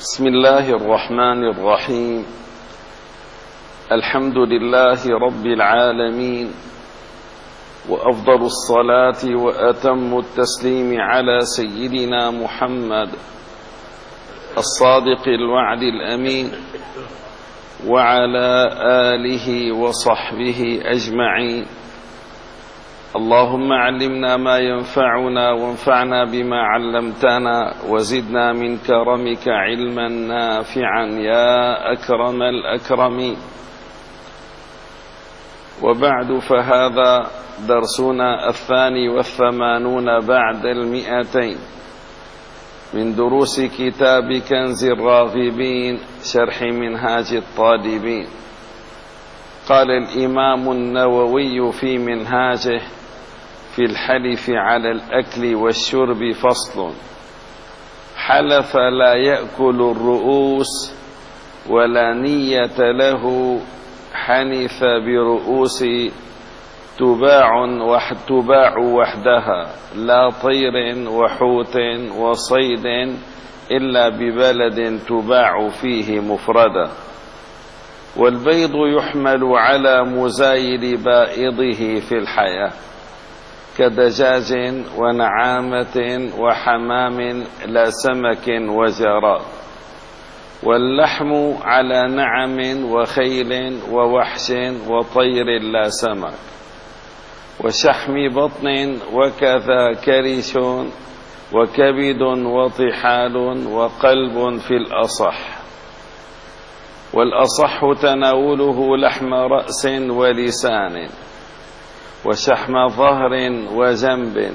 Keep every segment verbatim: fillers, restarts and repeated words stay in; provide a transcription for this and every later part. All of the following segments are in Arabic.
بسم الله الرحمن الرحيم. الحمد لله رب العالمين، وأفضل الصلاة وأتم التسليم على سيدنا محمد الصادق الوعد الأمين، وعلى آله وصحبه أجمعين. اللهم علمنا ما ينفعنا وانفعنا بما علمتنا، وزدنا من كرمك علما نافعا يا أكرم الأكرمين. وبعد، فهذا درسنا الثاني والثمانون بعد المئتين من دروس كتاب كنز الراغبين شرح منهاج الطالبين. قال الإمام النووي في منهاجه في الحلف على الأكل والشرب فصل: حلف لا يأكل الرؤوس ولا نية له، حنث برؤوس تباع تباع وحدها، لا طير وحوت وصيد إلا ببلد تباع فيه مفردا. والبيض يحمل على مزايد بائضه في الحياة كدجاج ونعامة وحمام لا سمك وجراد. واللحم على نعم وخيل ووحش وطير لا سمك. وشحم بطن وكذا كرش وكبد وطحال وقلب في الأصح. والأصح تناوله لحم رأس ولسان وشحم ظهر وجنب،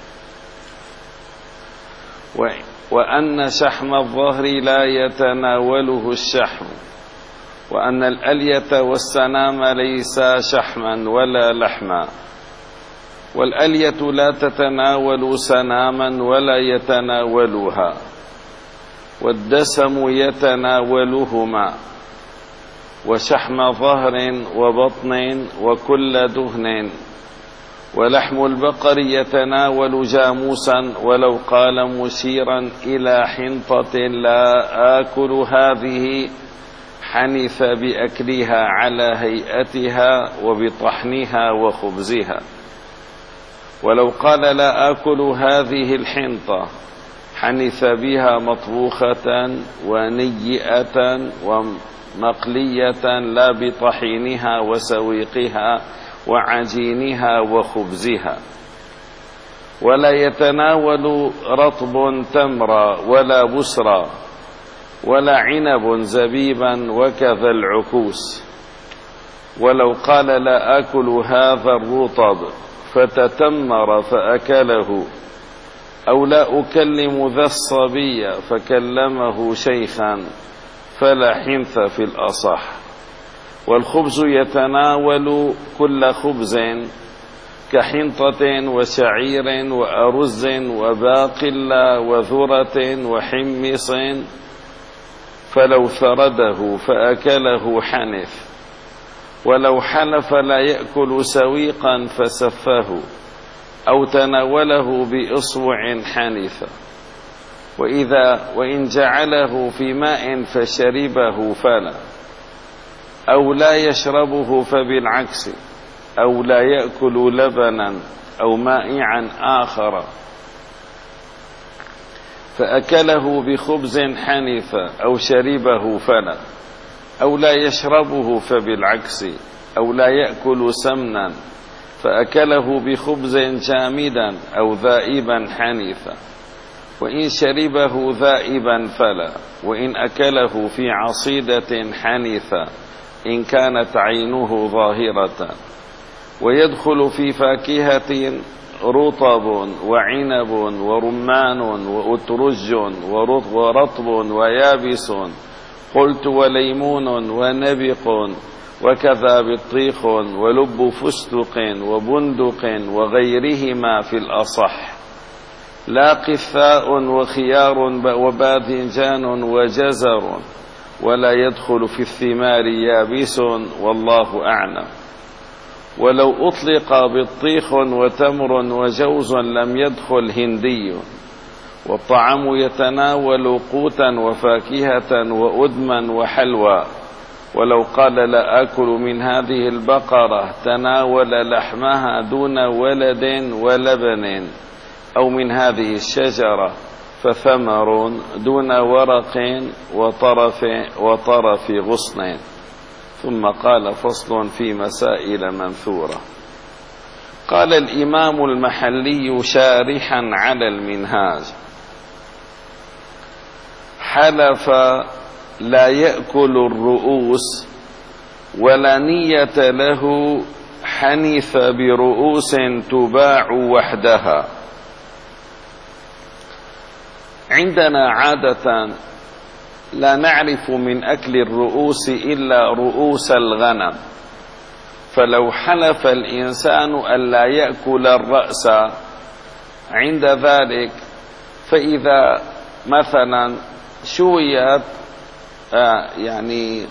وأن شحم الظهر لا يتناوله الشحم، وأن الألية والسنام ليسا شحما ولا لحما. والألية لا تتناول سناما ولا يتناولها، والدسم يتناولهما. وشحم ظهر وبطن وكل دهن. ولحم البقر يتناول جاموسا، ولو قال مشيرا إلى حنطة لا آكل هذه، حنث بأكلها على هيئتها وبطحنها وخبزها. ولو قال لا آكل هذه الحنطة، حنث بها مطبوخة ونيئة ومقلية لا بطحينها وسويقها وعجينها وخبزها. ولا يتناول رطب تمرا ولا بسرا ولا عنب زبيبا وكذا العكوس. ولو قال لا آكل هذا الرطب فتتمر فأكله، أو لا أكلم ذا الصبي فكلمه شيخا، فلا حنث في الأصح. والخبز يتناول كل خبز كحنطة وشعير وأرز وباقلا وذرة وحمص، فلو ثرده فأكله حنث. ولو حلف لا يأكل سويقا فسفه، أو تناوله بإصبع حنث. وإذا وإن جعله في ماء فشربه فلا، أو لا يشربه فبالعكس، أو لا يأكل لبنا أو مائعا آخر فأكله بخبز حنث، أو شربه فلا، أو لا يشربه فبالعكس، أو لا يأكل سمنا فأكله بخبز جامدا أو ذائبا حنث. وإن شربه ذائبا فلا، وإن أكله في عصيدة حنث إن كانت عينه ظاهرة. ويدخل في فاكهة رطب وعنب ورمان وأترج ورطب ويابس، قلت وليمون ونبق، وكذا بطيخ ولب فستق وبندق وغيرهما في الأصح. لا قثاء وخيار وباذنجان وجزر، ولا يدخل في الثمار يابس، والله أعلم. ولو أطلق بطيخ وتمر وجوز لم يدخل هندي، والطعام يتناول قوتا وفاكهة وأدما وحلوى، ولو قال لا آكل من هذه البقرة تناول لحمها دون ولد ولبن، أو من هذه الشجرة فثمر دون ورق وطرف, وطرف غصن. ثم قال فصل في مسائل منثورة. قال الإمام المحلي شارحا على المنهاج: حلف لا يأكل الرؤوس ولا نية له، حنث برؤوس تباع وحدها. عندنا عادة لا نعرف من أكل الرؤوس إلا رؤوس الغنم، فلو حلف الإنسان ألا يأكل الرأس عند ذلك، فإذا مثلا شويت آه يعني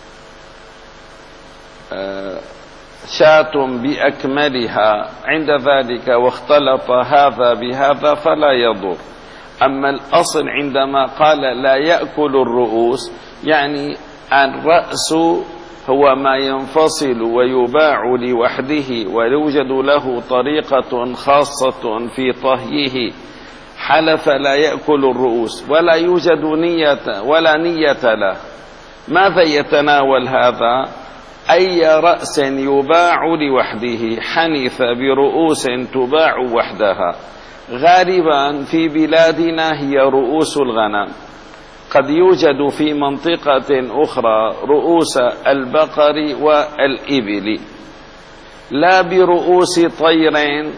آه شاة بأكملها عند ذلك واختلط هذا بهذا فلا يضر. أما الأصل عندما قال لا يأكل الرؤوس، يعني الرأس هو ما ينفصل ويباع لوحده ويوجد له طريقة خاصة في طهيه. حلف لا يأكل الرؤوس ولا يوجد نية ولا نية له. ماذا يتناول هذا؟ أي رأس يباع لوحده، حنث برؤوس تباع وحدها. غالبا في بلادنا هي رؤوس الغنم، قد يوجد في منطقة أخرى رؤوس البقر والإبل، لا برؤوس طير.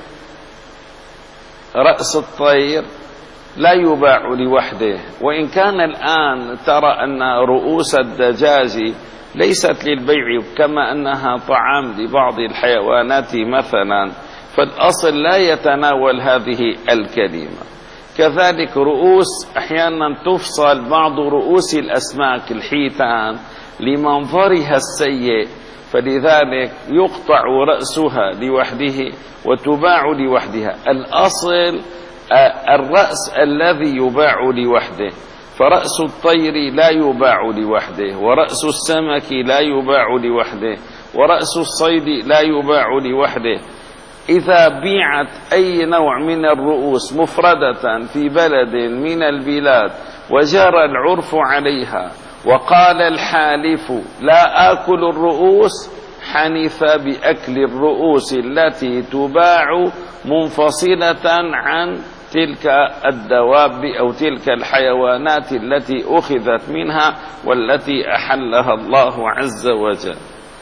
رأس الطير لا يباع لوحده، وإن كان الآن ترى أن رؤوس الدجاج ليست للبيع كما أنها طعام لبعض الحيوانات مثلا، فالأصل لا يتناول هذه الكلمة. كذلك رؤوس أحيانا تفصل بعض رؤوس الأسماك الحيتان لمنظرها السيء، فلذلك يقطع رأسها لوحده وتباع لوحدها. الأصل الرأس الذي يباع لوحده، فرأس الطير لا يباع لوحده، ورأس السمك لا يباع لوحده، ورأس الصيد لا يباع لوحده. إذا بيعت أي نوع من الرؤوس مفردة في بلد من البلاد وجرى العرف عليها وقال الحالف لا آكل الرؤوس، حنث بأكل الرؤوس التي تباع منفصلة عن تلك الدواب أو تلك الحيوانات التي أخذت منها والتي أحلها الله عز وجل.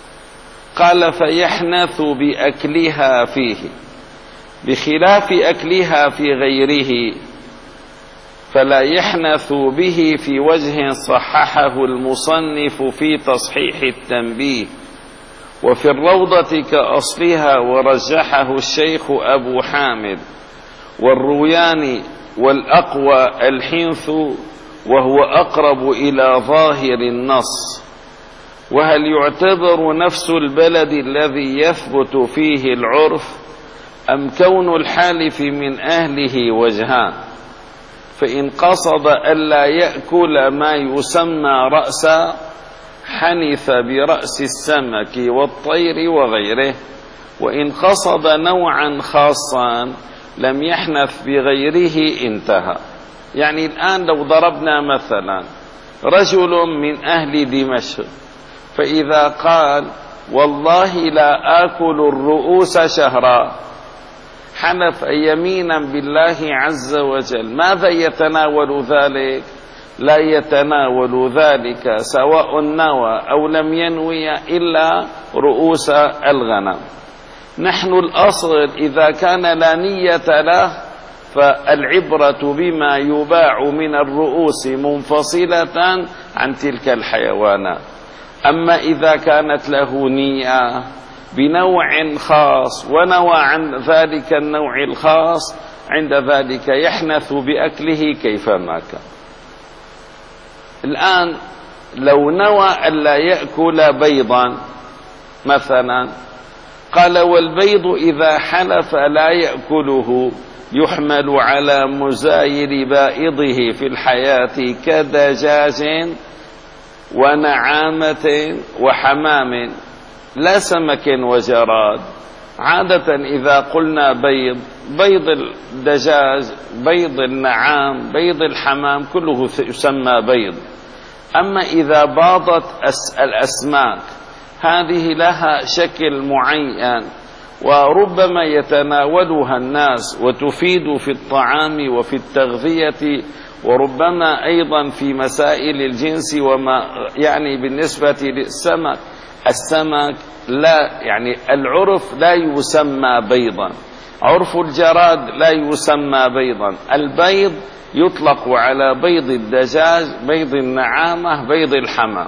قال فيحنث بأكلها فيه، بخلاف أكلها في غيره، فلا يحنث به في وجه صححه المصنف في تصحيح التنبيه، وفي الروضة كأصلها ورجحه الشيخ أبو حامد، والرويان والأقوى الحنث، وهو أقرب إلى ظاهر النص. وهل يعتبر نفس البلد الذي يثبت فيه العرف، أم كون الحالف من أهله وجهان؟ فإن قصد ألا يأكل ما يسمى رأسا، حنث برأس السمك والطير وغيره، وإن قصد نوعا خاصا لم يحنث بغيره انتهى. يعني الآن لو ضربنا مثلا رجل من أهل دمشق، فإذا قال والله لا آكل الرؤوس شهرا، حنث يمينا بالله عز وجل، ماذا يتناول ذلك؟ لا يتناول ذلك سواء نوى أو لم ينوي إلا رؤوس الغنم. نحن الأصل إذا كان لا نية له فالعبرة بما يباع من الرؤوس منفصلة عن تلك الحيوانات. أما إذا كانت له نية بنوع خاص ونوى عن ذلك النوع الخاص، عند ذلك يحنث بأكله كيفما كان. الآن لو نوى ألا يأكل بيضا مثلا، قال والبيض إذا حلف لا يأكله يحمل على مزايل بائضه في الحياة كدجاج ونعامة وحمام لا سمك وجراد. عادة إذا قلنا بيض، بيض الدجاج، بيض النعام، بيض الحمام كله يسمى بيض. أما إذا باضت الأسماك هذه لها شكل معين وربما يتناولها الناس وتفيد في الطعام وفي التغذية، وربما أيضا في مسائل الجنس وما يعني بالنسبة للسمك. السمك لا يعني العرف لا يسمى بيضا، عرف الجراد لا يسمى بيضا. البيض يطلق على بيض الدجاج، بيض النعامة، بيض الحمام.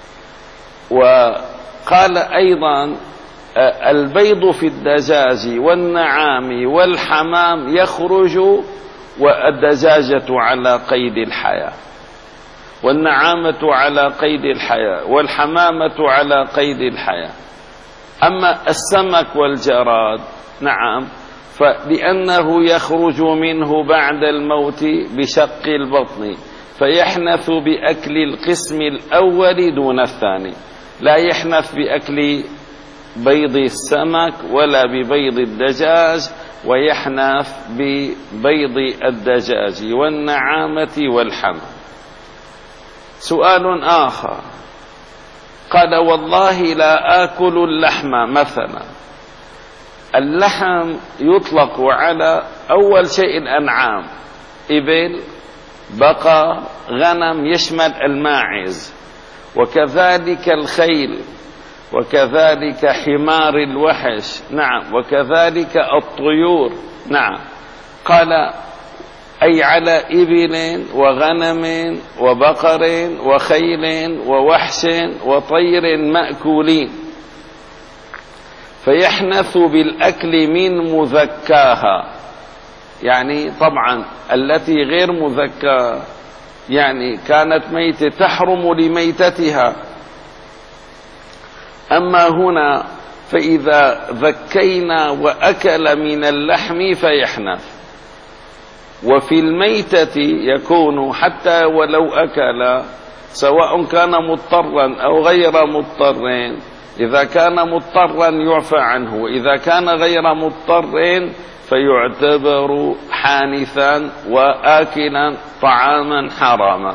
وقال أيضا البيض في الدجاج والنعام والحمام يخرج والدجاجة على قيد الحياة، والنعامة على قيد الحياة، والحمامة على قيد الحياة. أما السمك والجراد نعم، فلأنه يخرج منه بعد الموت بشق البطن فيحنث بأكل القسم الأول دون الثاني، لا يحنث بأكل بيض السمك ولا ببيض الدجاج، ويحنث ببيض الدجاج والنعامة والحمام. سؤال آخر، قال والله لا آكل اللحم مثلا. اللحم يطلق على أول شيء الأنعام، إبل، بقر، غنم، يشمل الماعز، وكذلك الخيل، وكذلك حمار الوحش، نعم، وكذلك الطيور، نعم. قال أي على إبل وغنم وبقر وخيل ووحش وطير مأكولين، فيحنث بالأكل من مذكاها، يعني طبعا التي غير مذكاة يعني كانت ميتة تحرم لميتتها. أما هنا فإذا ذكينا وأكل من اللحم فيحنث. وفي الميتة يكون حتى ولو أكل، سواء كان مضطرا أو غير مضطر، إذا كان مضطرا يعفى عنه، وإذا كان غير مضطر فيعتبر حانثا وآكلا طعاما حراما.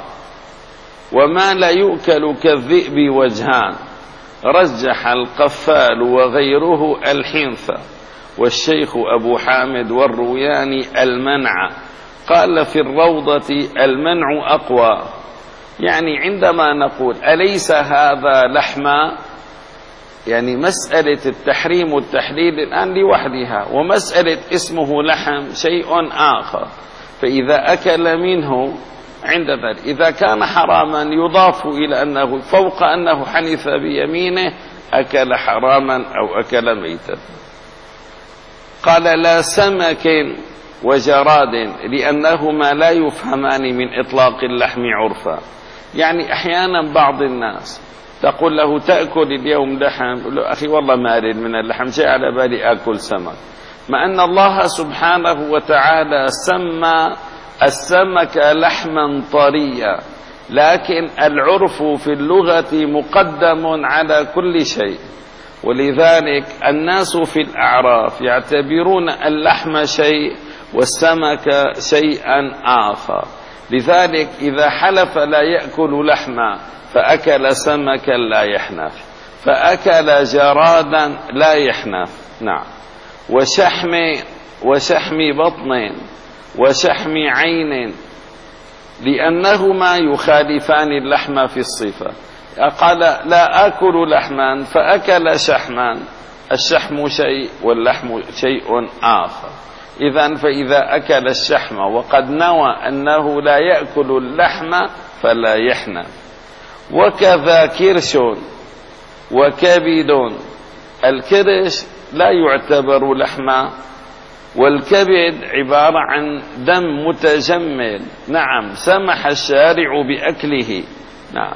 وما لا يؤكل كالذئب وجهان، رجح القفال وغيره الحنث، والشيخ أبو حامد والروياني المنع. قال في الروضة المنع أقوى، يعني عندما نقول أليس هذا لحما، يعني مسألة التحريم والتحليل الآن لوحدها، ومسألة اسمه لحم شيء آخر. فإذا أكل منه عند ذلك إذا كان حراما يضاف إلى أنه فوق أنه حنث بيمينه أكل حراما أو أكل ميتا. قال لا سمك وجراد، لأنهما لا يفهمان من إطلاق اللحم عرفا. يعني أحيانا بعض الناس تقول له تأكل اليوم لحم، يقول له أخي والله ما أريد من اللحم شيء، على بالي أكل سمك، مع أن الله سبحانه وتعالى سمى السمك لحما طريا، لكن العرف في اللغة مقدم على كل شيء. ولذلك الناس في الأعراف يعتبرون اللحم شيء والسمك شيئا آخر. لذلك إذا حلف لا يأكل لحما فأكل سمكا لا يحنث، فأكل جرادا لا يحنث، نعم. وشحم وشحم بطن وشحم عين، لأنهما يخالفان اللحم في الصفة. قال لا آكل لحما فأكل شحما، الشحم شيء واللحم شيء آخر. إذن فإذا أكل الشحم وقد نوى أنه لا يأكل اللحم فلا يحنث. وكذا كرش وكبد، الكرش لا يعتبر لحما، والكبد عبارة عن دم متجمل، نعم، سمح الشارع بأكله، نعم.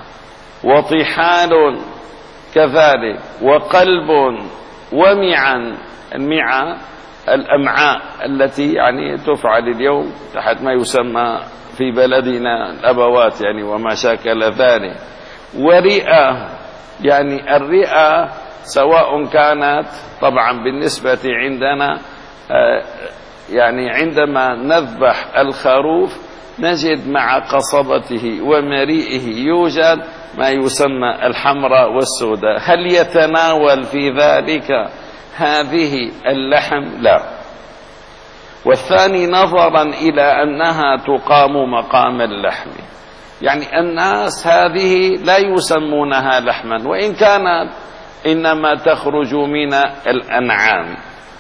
وطحال كذلك، وقلب ومعا، المعا الأمعاء التي يعني تفعل اليوم تحت ما يسمى في بلدنا الأبوات يعني وما شاكل ذلك. ورئة، يعني الرئة سواء كانت طبعا بالنسبة عندنا يعني عندما نذبح الخروف نجد مع قصبته ومريئه يوجد ما يسمى الحمراء والسوداء، هل يتناول في ذلك هذه اللحم؟ لا. والثاني نظرا إلى أنها تقام مقام اللحم، يعني الناس هذه لا يسمونها لحما وإن كانت إنما تخرج من الأنعام،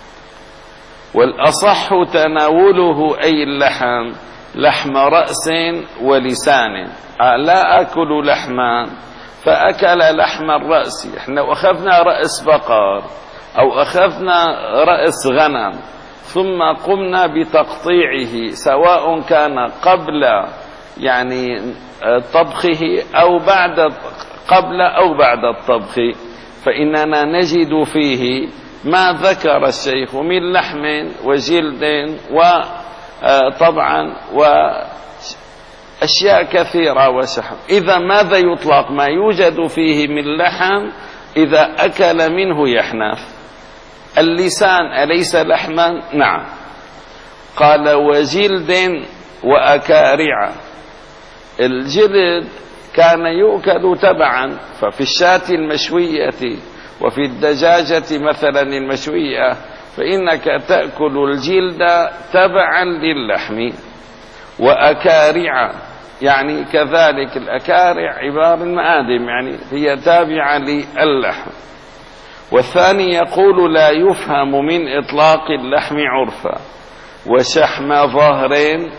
والأصح تناوله أي اللحم لحم رأس ولسان. لا أكل لحما فأكل لحم الرأس، احنا أخذنا رأس بقر أو أخذنا رأس غنم ثم قمنا بتقطيعه سواء كان قبل يعني طبخه أو بعد قبل أو بعد الطبخ، فإننا نجد فيه ما ذكر الشيخ من لحم وجلد وطبعا وأشياء كثيرة وشحم. إذا ماذا يطلق ما يوجد فيه من لحم إذا أكل منه يحنث؟ اللسان أليس لحما؟ نعم. قال وجلد وأكارع. الجلد كان يؤكل تبعا، ففي الشاة المشوية وفي الدجاجة مثلا المشوية فإنك تأكل الجلد تبعا للحم. وأكارع يعني كذلك الأكارع عبارة المآدم يعني هي تابعة للحم. والثاني يقول لا يفهم من إطلاق اللحم عرفا وشحم ظهر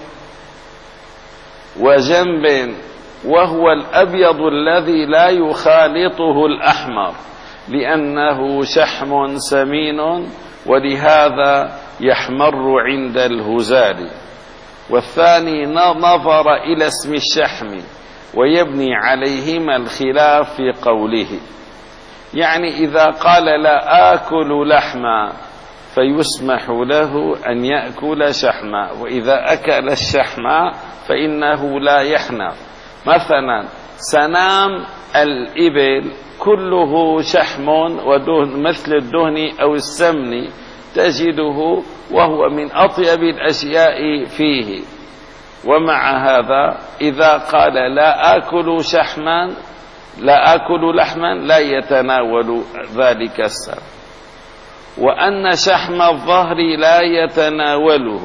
وجنب، وهو الأبيض الذي لا يخالطه الأحمر لأنه شحم سمين ولهذا يحمر عند الهزال. والثاني نظر إلى اسم الشحم ويبني عليهما الخلاف في قوله، يعني إذا قال لا آكل لحما فيسمح له أن يأكل شحما، وإذا أكل الشحم فإنه لا يحنث. مثلا سنام الإبل كله شحم ودهن مثل الدهن أو السمن تجده وهو من أطيب الأشياء فيه، ومع هذا إذا قال لا آكل شحما لا آكل لحما لا يتناول ذلك السم. وأن شحم الظهر لا يتناوله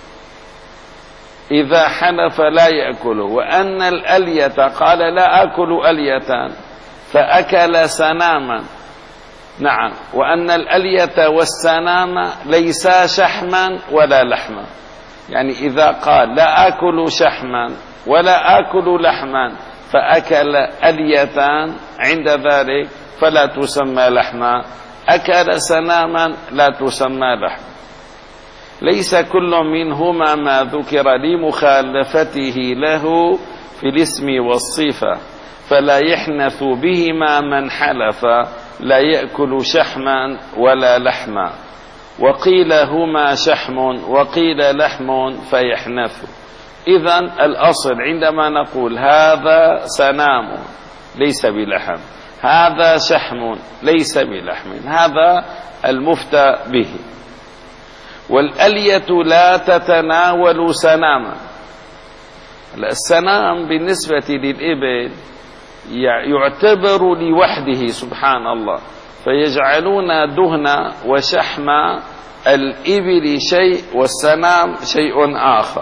إذا حلف لا يأكله. وأن الألية قال لا آكل ألية فأكل سناما. نعم. وأن الألية والسنام ليسا شحما ولا لحما، يعني إذا قال لا آكل شحما ولا آكل لحما فأكل أليتان عند ذلك فلا تسمى لحما، أكل سناما لا تسمى لحما. ليس كل منهما ما ذكر لمخالفته له في الاسم والصفة، فلا يحنث بهما من حلف لا يأكل شحما ولا لحما. وقيل هما شحم وقيل لحم فيحنث. إذن الأصل عندما نقول هذا سنام ليس بلحم، هذا شحم ليس بلحم، هذا المفتى به. والألية لا تتناول سناما. السنام بالنسبة للإبل يعتبر لوحده سبحان الله، فيجعلون دهن وشحم الإبل شيء والسنام شيء آخر،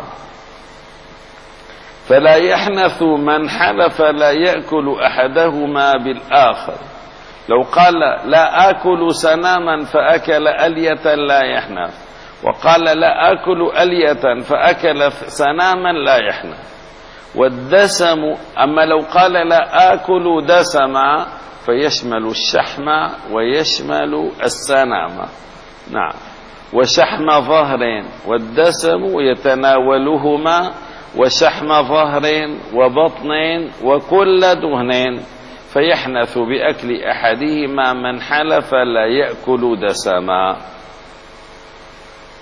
فلا يحنث من حلف لا يأكل أحدهما بالآخر. لو قال لا آكل سناما فأكل ألية لا يحنث، وقال لا آكل ألية فأكل سناما لا يحنث. والدسم أما لو قال لا آكل دسما فيشمل الشحم ويشمل السنام. نعم. وشحم ظهر والدسم يتناولهما، وشحم ظهر وبطن وكل دهن، فيحنث بأكل أحدهما من حلف لا يأكل دسما.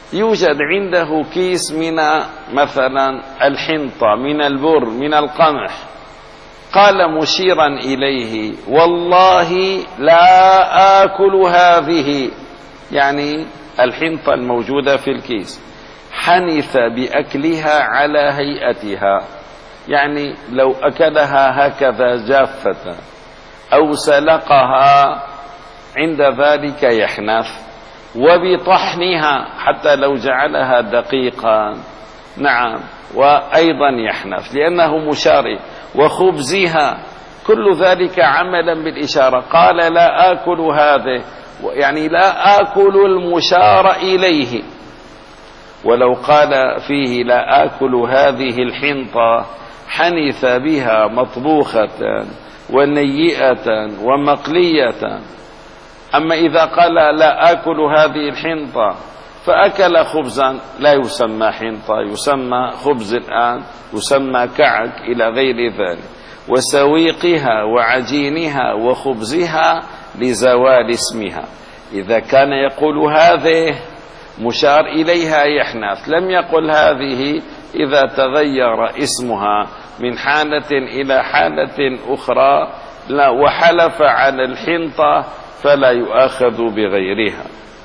يوجد عنده كيس من مثلا الحنطة، من البر، من القمح، قال مشيرا إليه: والله لا آكل هذه، يعني الحنطة الموجودة في الكيس، حنث بأكلها على هيئتها، يعني لو أكلها هكذا جافة أو سلقها عند ذلك يحنث، وبطحنها حتى لو جعلها دقيقا، نعم، وأيضا يحنث لأنه مشار، وخبزها، كل ذلك عملا بالإشارة. قال لا آكل هذه، يعني لا آكل المشار إليه. ولو قال فيه لا آكل هذه الحنطة حنث بها مطبوخة ونيئة ومقلية. أما إذا قال لا آكل هذه الحنطة فأكل خبزا لا يسمى حنطة، يسمى خبز الآن، يسمى كعك إلى غير ذلك، وسويقها وعجينها وخبزها لزوال اسمها. إذا كان يقول هذه مشار إليها يحنث، لم يقل هذه إذا تغير اسمها من حالة إلى حالة أخرى لا، وحلف على الحنطة فلا يؤاخذ بغيرها.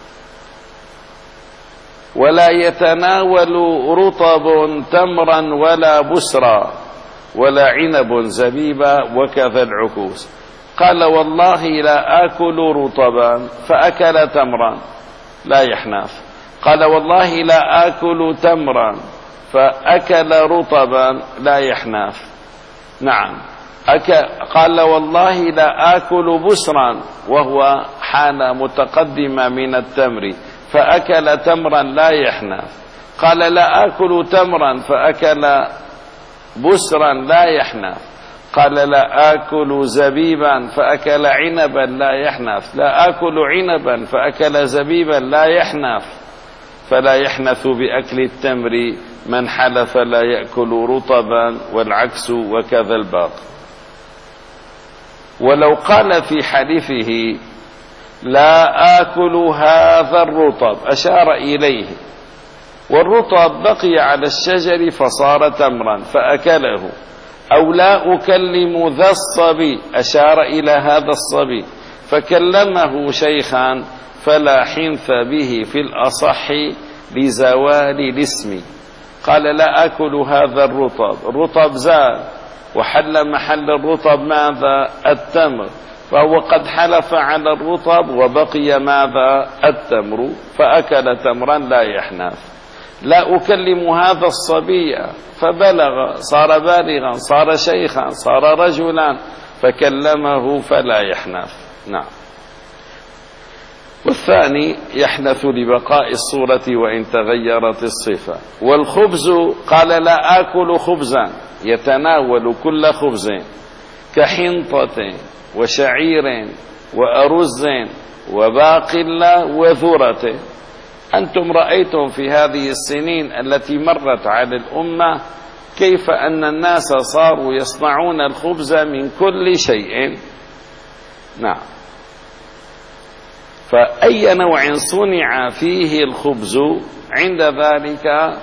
ولا يتناول رطب تمرا ولا بسرا ولا عنب زبيبا وكذا العكوس. قال والله لا آكل رطبا فأكل تمرا لا يحنث. قال والله لا آكل تمرا فأكل رطبا لا يحنث. نعم. قال والله لا آكل بسرا وهو حالة متقدمة من التمر فأكل تمرا لا يحنث. قال لا آكل تمرا فأكل بسرا لا يحنث. قال لا آكل زبيبا فأكل عنبا لا يحنث. لا آكل عنبا فأكل زبيبا لا يحنث. فلا يحنث بأكل التمر من حلف لا يأكل رطبا، والعكس وكذا الباقي. ولو قال في حلفه لا آكل هذا الرطب أشار إليه، والرطب بقي على الشجر فصار تمرا فأكله، أو لا أكلم ذا الصبي أشار إلى هذا الصبي فكلمه شيخا فلا حنث به في الأصح لزوال الاسم. قال لا أكل هذا الرطب، الرطب زال وحل محل الرطب ماذا؟ التمر، فهو قد حلف على الرطب وبقي ماذا؟ التمر، فأكل تمرا لا يحنث. لا أكلم هذا الصبي فبلغ، صار بالغا، صار شيخا، صار رجلا، فكلمه فلا يحنث. نعم. والثاني يحنث لبقاء الصورة وإن تغيرت الصفة. والخبز قال لا آكل خبزا، يتناول كل خبز كحنطة وشعير وأرز وباقلة وذرة. أنتم رأيتم في هذه السنين التي مرت على الأمة كيف أن الناس صاروا يصنعون الخبز من كل شيء. نعم. فأي نوع صنع فيه الخبز عند ذلك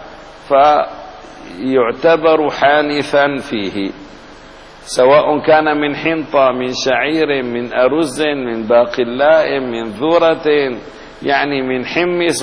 فيعتبر حانثا فيه، سواء كان من حنطة، من شعير، من أرز، من باقلاء، من ذرة، يعني من حمص،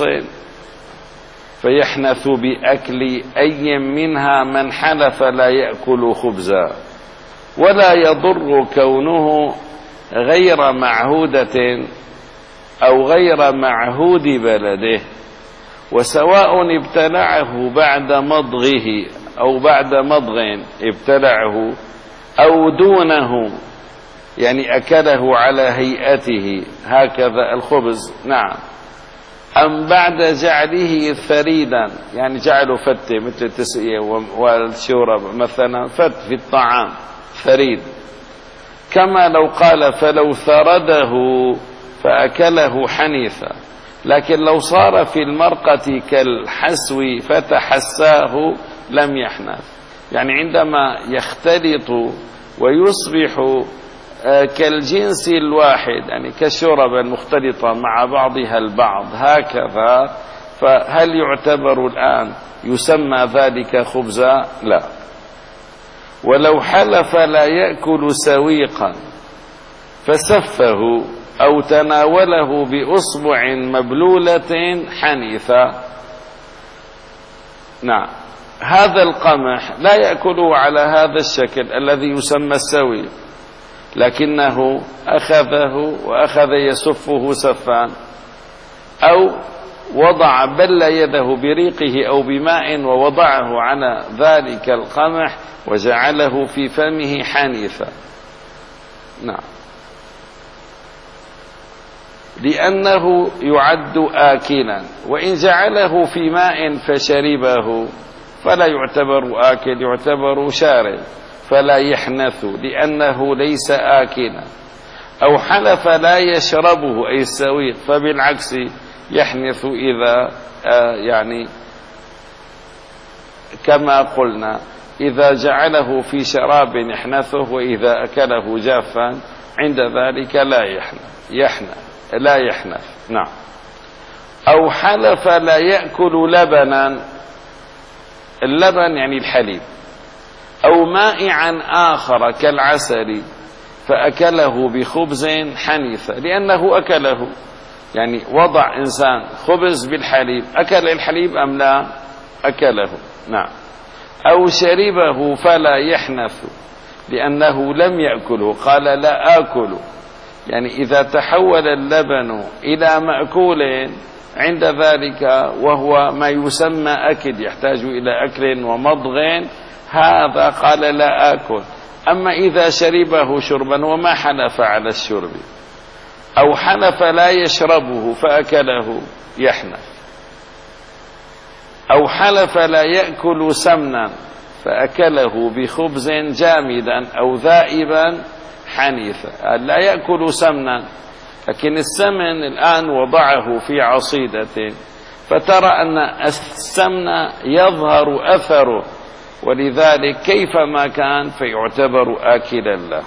فيحنث بأكل أي منها من حلف لا يأكل خبزا. ولا يضر كونه غير معهودة أو غير معهود بلده، وسواء ابتلعه بعد مضغه أو بعد مضغ ابتلعه أو دونه، يعني أكله على هيئته هكذا الخبز، نعم، أم بعد جعله ثريدا، يعني جعله فتة مثل التسقية والشورب مثلا، فت في الطعام ثريد، كما لو قال فلو ثرده فأكله حنيثا. لكن لو صار في المرقة كالحسو فتحساه لم يحنث، يعني عندما يختلط ويصبح كالجنس الواحد، يعني كالشوربة المختلطة مع بعضها البعض هكذا، فهل يعتبر الآن يسمى ذلك خبزا؟ لا. ولو حلف لا يأكل سويقا فسفه أو تناوله بأصبع مبلولة حنيثة، نعم، هذا القمح لا يأكله على هذا الشكل الذي يسمى السويق، لكنه أخذه وأخذ يسفه سفان، أو وضع بل يده بريقه أو بماء ووضعه على ذلك القمح وجعله في فمه حنيفا، نعم، لأنه يعد آكلا. وإن جعله في ماء فشربه فلا يعتبر آكل، يعتبر شارب، فلا يحنث لأنه ليس آكلا. أو حلف لا يشربه أي السويق، فبالعكس يحنث إذا آه يعني كما قلنا إذا جعله في شراب يحنثه، وإذا أكله جافا عند ذلك لا يحنث يحنث لا يحنث، نعم. أو حلف لا يأكل لبنا، اللبن يعني الحليب، أو مائعا آخر كالعسل فأكله بخبز حنيث، لأنه أكله، يعني وضع إنسان خبز بالحليب، أكل الحليب أم لا؟ أكله، نعم. أو شربه فلا يحنث لأنه لم يأكله، قال لا آكل، يعني إذا تحول اللبن إلى مأكول عند ذلك وهو ما يسمى أكل يحتاج إلى أكل ومضغ، هذا قال لا آكل. أما إذا شربه شربا وما حلف على الشرب، أو حلف لا يشربه فأكله يحنث. أو حلف لا يأكل سمنا فأكله بخبز جامدا أو ذائبا حنيفا، لا يأكل سمنا، لكن السمن الآن وضعه في عصيدة، فترى أن السمن يظهر أثره، ولذلك كيفما كان فيعتبر آكلا له.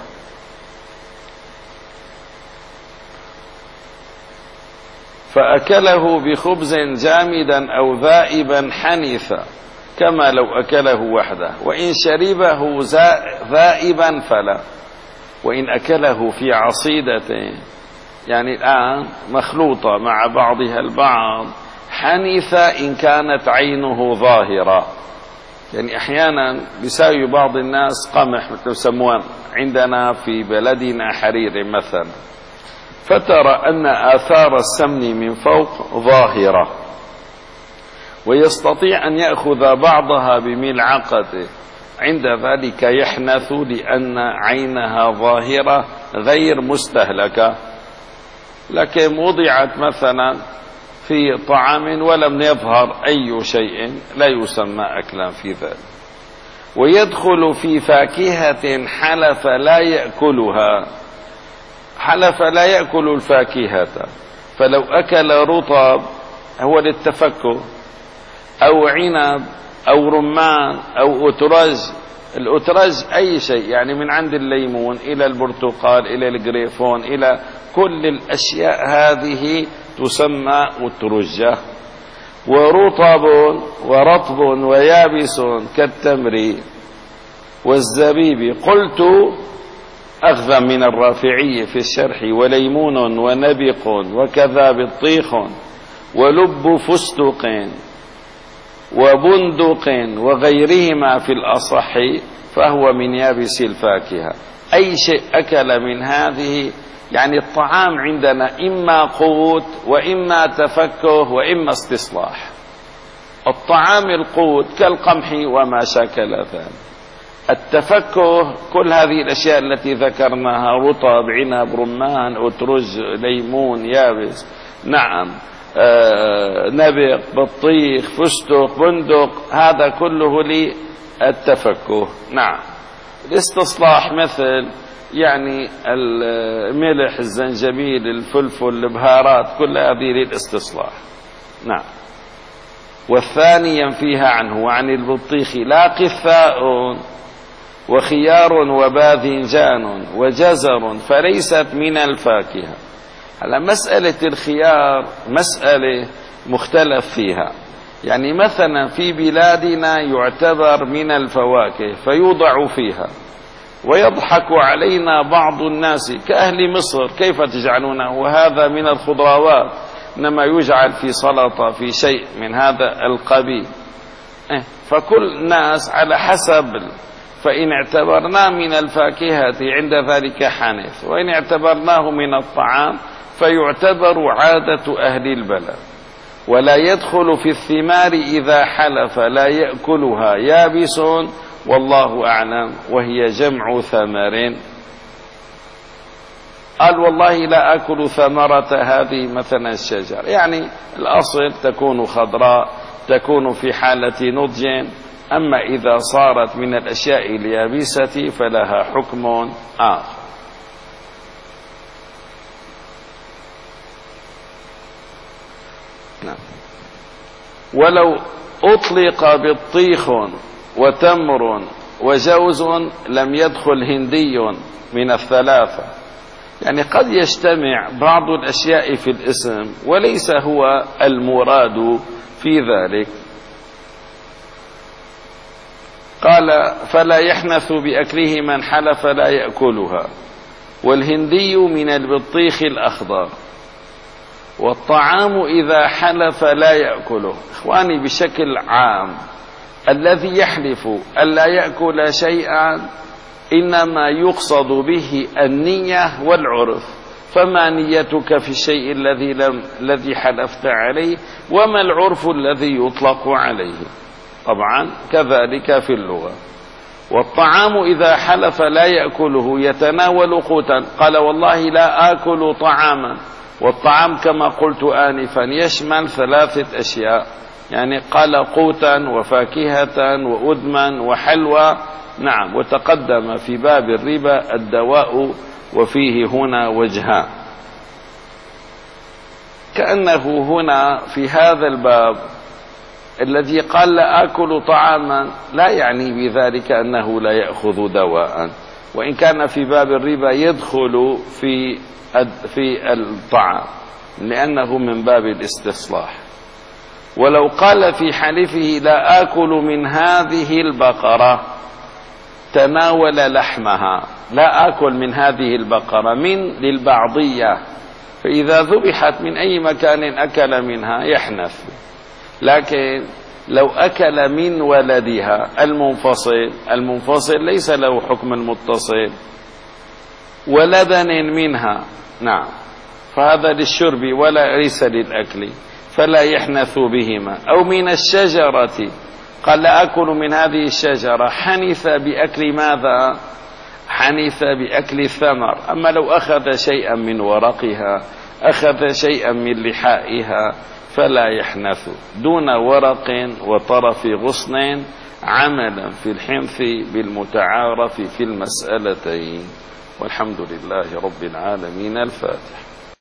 فأكله بخبز جامدا أو ذائبا حنيفا كما لو أكله وحده. وإن شربه ذائبا فلا، وإن أكله في عصيدة يعني الآن مخلوطة مع بعضها البعض حنيفة إن كانت عينه ظاهرة. يعني أحيانا بيساوي بعض الناس قمح مثل يسموه عندنا في بلدنا حرير مثلا، فترى أن آثار السمن من فوق ظاهرة، ويستطيع أن يأخذ بعضها بملعقته، عند ذلك يحنث لأن عينها ظاهرة غير مستهلكة، لكن وضعت مثلا في طعام ولم يظهر أي شيء لا يسمى أكلا في ذلك. ويدخل في فاكهة حلف لا يأكلها، حلف لا يأكل الفاكهة، فلو أكل رطب هو للتفكه، أو عنب أو رمان أو أترج، الأترج أي شيء يعني من عند الليمون إلى البرتقال إلى الجريفون إلى كل الأشياء هذه تسمى أترجة. ورطب ورطب ويابس كالتمر والزبيب. قلت أخذا من الرافعي في الشرح وليمون ونبق وكذا بطيخ ولب فستق وبندق وغيرهما في الأصح فهو من يابس الفاكهة. أي شيء أكل من هذه، يعني الطعام عندنا إما قوت وإما تفكه وإما استصلاح. الطعام القوت كالقمح وما شاكل ذلك، التفكه كل هذه الأشياء التي ذكرناها، رطب عنب رمان أترج ليمون يابس، نعم، آه نبق بطيخ فستق بندق، هذا كله للتفكه. نعم. الاستصلاح مثل يعني الملح الزنجبيل الفلفل البهارات، كل هذه للاستصلاح. نعم. والثاني ينفيها عنه وعن البطيخ لا قثاء وخيار وباذنجان وجزر فليست من الفاكهة. على مسألة الخيار مسألة مختلف فيها. يعني مثلا في بلادنا يعتبر من الفواكه فيوضع فيها، ويضحك علينا بعض الناس كأهل مصر، كيف تجعلونه وهذا من الخضروات، إنما يجعل في سلطة في شيء من هذا القبيل. فكل ناس على حسب، فإن اعتبرناه من الفاكهة عند ذلك حنث، وإن اعتبرناه من الطعام فيعتبر عادة أهل البلد. ولا يدخل في الثمار إذا حلف لا يأكلها يابس، والله أعلم، وهي جمع ثمر. قال والله لا أكل ثمرة هذه مثلا الشجر، يعني الأصل تكون خضراء، تكون في حالة نضج. أما إذا صارت من الأشياء اليابسة فلها حكم آخر. نعم. ولو أطلق بطيخ وتمر وجوز لم يدخل هندي من الثلاثة. يعني قد يجتمع بعض الأشياء في الاسم وليس هو المراد في ذلك. قال فلا يحنث بأكله من حلف لا يأكلها، والهندي من البطيخ الأخضر، والطعام إذا حلف لا يأكله. إخواني بشكل عام الذي يحلف ألا يأكل شيئا إنما يقصد به النية والعرف. فما نيتك في الشيء الذي لم الذي حلفت عليه، وما العرف الذي يطلق عليه؟ طبعا كذلك في اللغة. والطعام إذا حلف لا يأكله يتناول قوتا. قال والله لا آكل طعاما، والطعام كما قلت آنفا يشمل ثلاثة أشياء، يعني قال قوتا وفاكهة وأدما وحلوى. نعم. وتقدم في باب الربا الدواء، وفيه هنا وجهان. كأنه هنا في هذا الباب الذي قال لا آكل طعاما لا يعني بذلك أنه لا يأخذ دواء، وإن كان في باب الربا يدخل في في الطعام لأنه من باب الاستصلاح. ولو قال في حلفه لا آكل من هذه البقرة تناول لحمها، لا آكل من هذه البقرة، من للبعضية، فإذا ذبحت من أي مكان أكل منها يحنث. لكن لو أكل من ولدها المنفصل، المنفصل ليس له حكم المتصل، ولبن منها، نعم، فهذا للشرب ولا ليس للأكل، فلا يحنث بهما. أو من الشجرة، قال لا أكل من هذه الشجرة، حنث بأكل ماذا؟ حنث بأكل الثمر. أما لو أخذ شيئا من ورقها، أخذ شيئا من لحائها، فلا يحنث دون ورق وطرف غصن، عملا في الحنث بالمتعارف في المسألتين. والحمد لله رب العالمين. الفاتح.